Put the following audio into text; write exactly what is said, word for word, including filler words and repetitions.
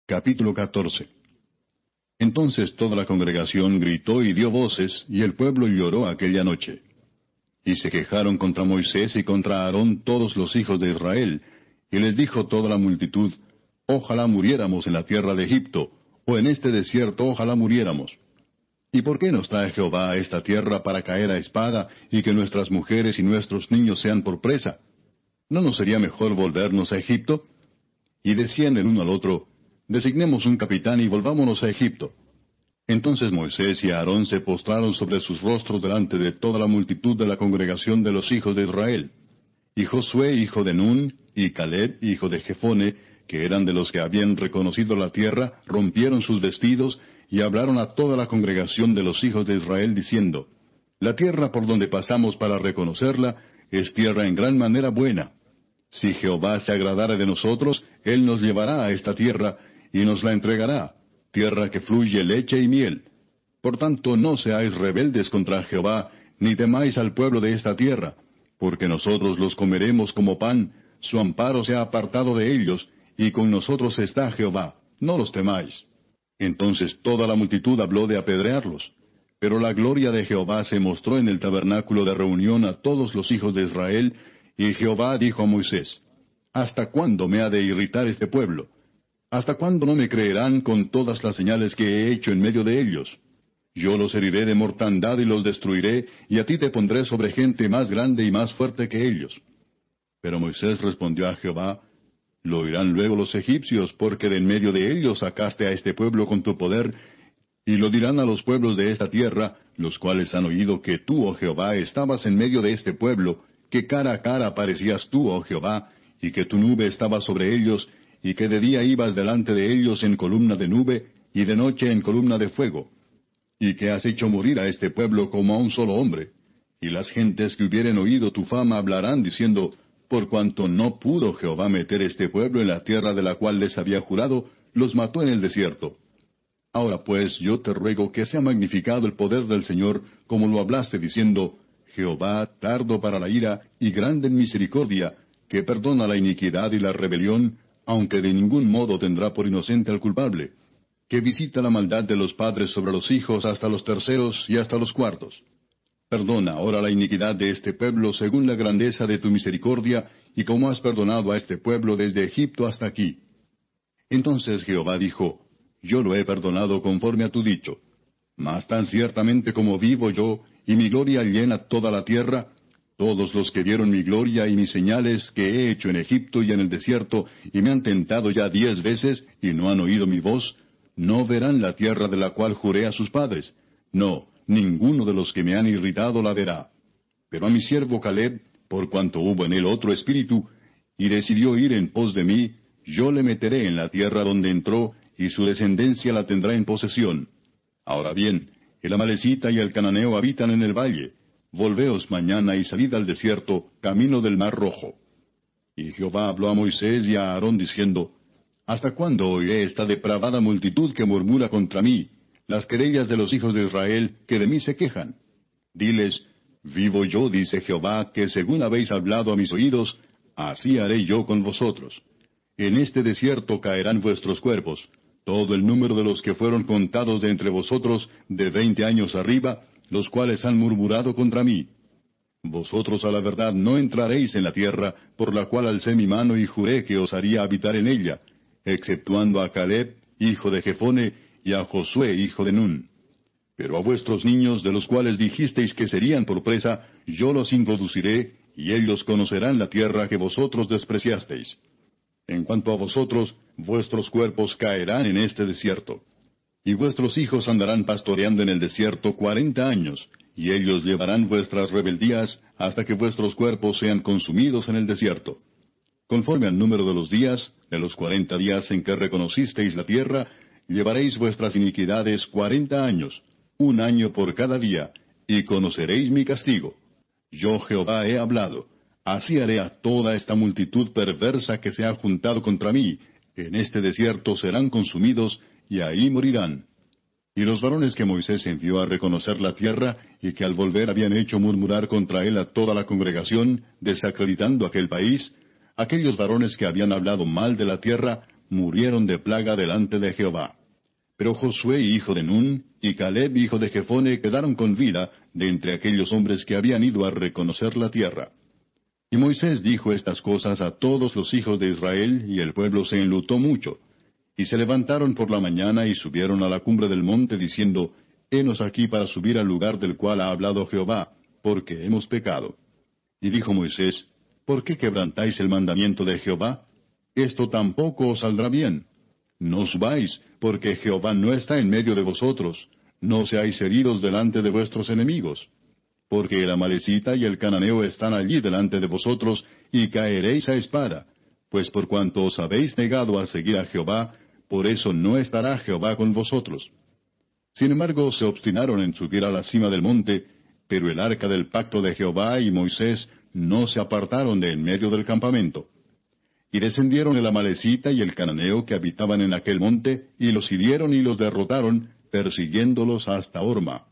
Capítulo catorce. Entonces toda la congregación gritó y dio voces, y el pueblo lloró aquella noche. Y se quejaron contra Moisés y contra Aarón todos los hijos de Israel, y les dijo toda la multitud, ojalá muriéramos en la tierra de Egipto, o en este desierto ojalá muriéramos. ¿Y por qué nos trae Jehová a esta tierra para caer a espada, y que nuestras mujeres y nuestros niños sean por presa? ¿No nos sería mejor volvernos a Egipto? Y decían el uno al otro, designemos un capitán y volvámonos a Egipto. Entonces Moisés y Aarón se postraron sobre sus rostros delante de toda la multitud de la congregación de los hijos de Israel. Y Josué, hijo de Nun, y Caleb, hijo de Jefone, que eran de los que habían reconocido la tierra, rompieron sus vestidos, y hablaron a toda la congregación de los hijos de Israel, diciendo, la tierra por donde pasamos para reconocerla, es tierra en gran manera buena. Si Jehová se agradare de nosotros, Él nos llevará a esta tierra, y nos la entregará, tierra que fluye leche y miel. Por tanto, no seáis rebeldes contra Jehová, ni temáis al pueblo de esta tierra, porque nosotros los comeremos como pan, su amparo se ha apartado de ellos, y con nosotros está Jehová, no los temáis. Entonces toda la multitud habló de apedrearlos. Pero la gloria de Jehová se mostró en el tabernáculo de reunión a todos los hijos de Israel, y Jehová dijo a Moisés, ¿hasta cuándo me ha de irritar este pueblo? ¿Hasta cuándo no me creerán con todas las señales que he hecho en medio de ellos? Yo los heriré de mortandad y los destruiré, y a ti te pondré sobre gente más grande y más fuerte que ellos. Pero Moisés respondió a Jehová, lo oirán luego los egipcios, porque de en medio de ellos sacaste a este pueblo con tu poder, y lo dirán a los pueblos de esta tierra, los cuales han oído que tú, oh Jehová, estabas en medio de este pueblo, que cara a cara aparecías tú, oh Jehová, y que tu nube estaba sobre ellos, y que de día ibas delante de ellos en columna de nube, y de noche en columna de fuego, y que has hecho morir a este pueblo como a un solo hombre. Y las gentes que hubieren oído tu fama hablarán, diciendo, por cuanto no pudo Jehová meter este pueblo en la tierra de la cual les había jurado, los mató en el desierto. Ahora pues yo te ruego que sea magnificado el poder del Señor, como lo hablaste, diciendo, Jehová, tardo para la ira, y grande en misericordia, que perdona la iniquidad y la rebelión, aunque de ningún modo tendrá por inocente al culpable, que visita la maldad de los padres sobre los hijos hasta los terceros y hasta los cuartos. Perdona ahora la iniquidad de este pueblo según la grandeza de tu misericordia, y como has perdonado a este pueblo desde Egipto hasta aquí. Entonces Jehová dijo, yo lo he perdonado conforme a tu dicho. Mas tan ciertamente como vivo yo, y mi gloria llena toda la tierra, todos los que vieron mi gloria y mis señales que he hecho en Egipto y en el desierto, y me han tentado ya diez veces, y no han oído mi voz, no verán la tierra de la cual juré a sus padres. No, ninguno de los que me han irritado la verá. Pero a mi siervo Caleb, por cuanto hubo en él otro espíritu, y decidió ir en pos de mí, yo le meteré en la tierra donde entró, y su descendencia la tendrá en posesión. Ahora bien, el amalecita y el cananeo habitan en el valle. Volveos mañana y salid al desierto, camino del mar Rojo. Y Jehová habló a Moisés y a Aarón diciendo, ¿hasta cuándo oiré esta depravada multitud que murmura contra mí, las querellas de los hijos de Israel que de mí se quejan? Diles, vivo yo, dice Jehová, que según habéis hablado a mis oídos, así haré yo con vosotros. En este desierto caerán vuestros cuerpos, todo el número de los que fueron contados de entre vosotros de veinte años arriba, los cuales han murmurado contra mí. Vosotros a la verdad no entraréis en la tierra, por la cual alcé mi mano y juré que os haría habitar en ella, exceptuando a Caleb, hijo de Jefone, y a Josué, hijo de Nun. Pero a vuestros niños, de los cuales dijisteis que serían por presa, yo los introduciré, y ellos conocerán la tierra que vosotros despreciasteis. En cuanto a vosotros, vuestros cuerpos caerán en este desierto. Y vuestros hijos andarán pastoreando en el desierto cuarenta años, y ellos llevarán vuestras rebeldías hasta que vuestros cuerpos sean consumidos en el desierto. Conforme al número de los días, de los cuarenta días en que reconocisteis la tierra, llevaréis vuestras iniquidades cuarenta años, un año por cada día, y conoceréis mi castigo. Yo Jehová he hablado. Así haré a toda esta multitud perversa que se ha juntado contra mí. En este desierto serán consumidos, y ahí morirán. Y los varones que Moisés envió a reconocer la tierra, y que al volver habían hecho murmurar contra él a toda la congregación, desacreditando aquel país, aquellos varones que habían hablado mal de la tierra, murieron de plaga delante de Jehová. Pero Josué hijo de Nun y Caleb hijo de Jefone quedaron con vida de entre aquellos hombres que habían ido a reconocer la tierra. Y Moisés dijo estas cosas a todos los hijos de Israel, y el pueblo se enlutó mucho. Y se levantaron por la mañana y subieron a la cumbre del monte, diciendo, Henos aquí para subir al lugar del cual ha hablado Jehová, porque hemos pecado. Y dijo Moisés, ¿por qué quebrantáis el mandamiento de Jehová? Esto tampoco os saldrá bien. No subáis, porque Jehová no está en medio de vosotros. No seáis heridos delante de vuestros enemigos. Porque el amalecita y el cananeo están allí delante de vosotros, y caeréis a espada. Pues por cuanto os habéis negado a seguir a Jehová, por eso no estará Jehová con vosotros. Sin embargo, se obstinaron en subir a la cima del monte, pero el arca del pacto de Jehová y Moisés no se apartaron de en medio del campamento. Y descendieron el amalecita y el cananeo que habitaban en aquel monte, y los hirieron y los derrotaron, persiguiéndolos hasta Horma.